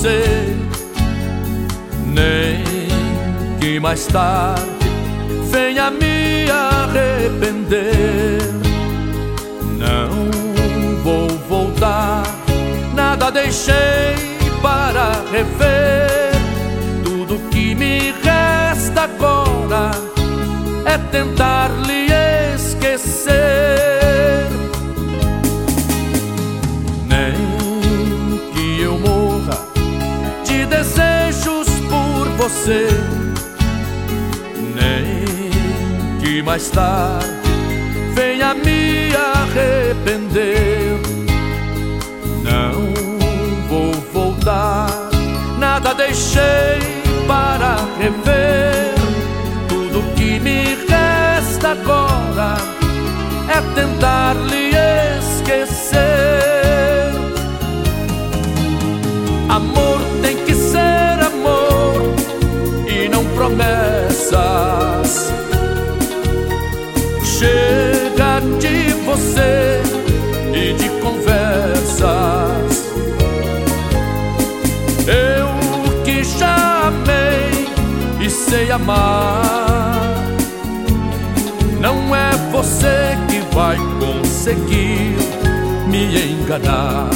você, nem que mais tarde venha me arrepender. Não vou voltar, nada deixei para rever. Tudo que me resta agora é tentar lhe esquecer. Nem que eu morra de desejos por você, nem que mais tarde venha me arrepender. Não vou voltar, nada deixei para rever. Tudo que me resta agora é tentar lhe esquecer. Amor tem que ser amor e não promessas. Chega de você e de conversas. Eu que já amei e sei amar, não é você que vai conseguir me enganar.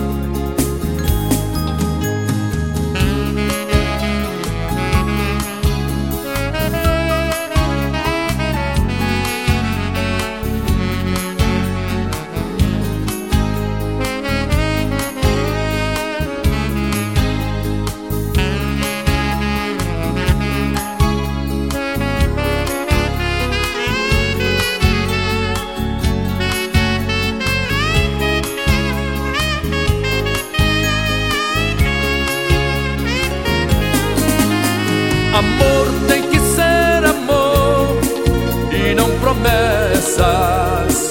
Amor tem que ser amor e não promessas.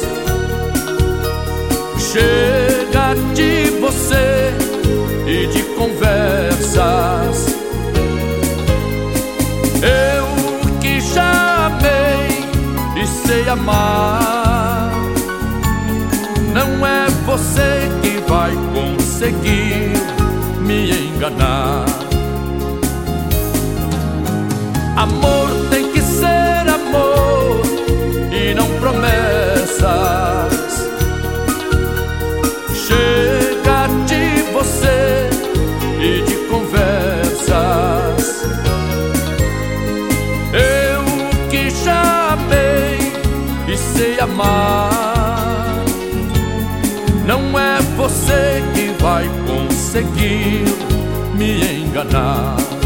Chega de você e de conversas. Eu que já amei e sei amar, não é você que vai conseguir me enganar. Amor tem que ser amor e não promessas. Chega de você e de conversas. Eu que já amei e sei amar, não é você que vai conseguir me enganar.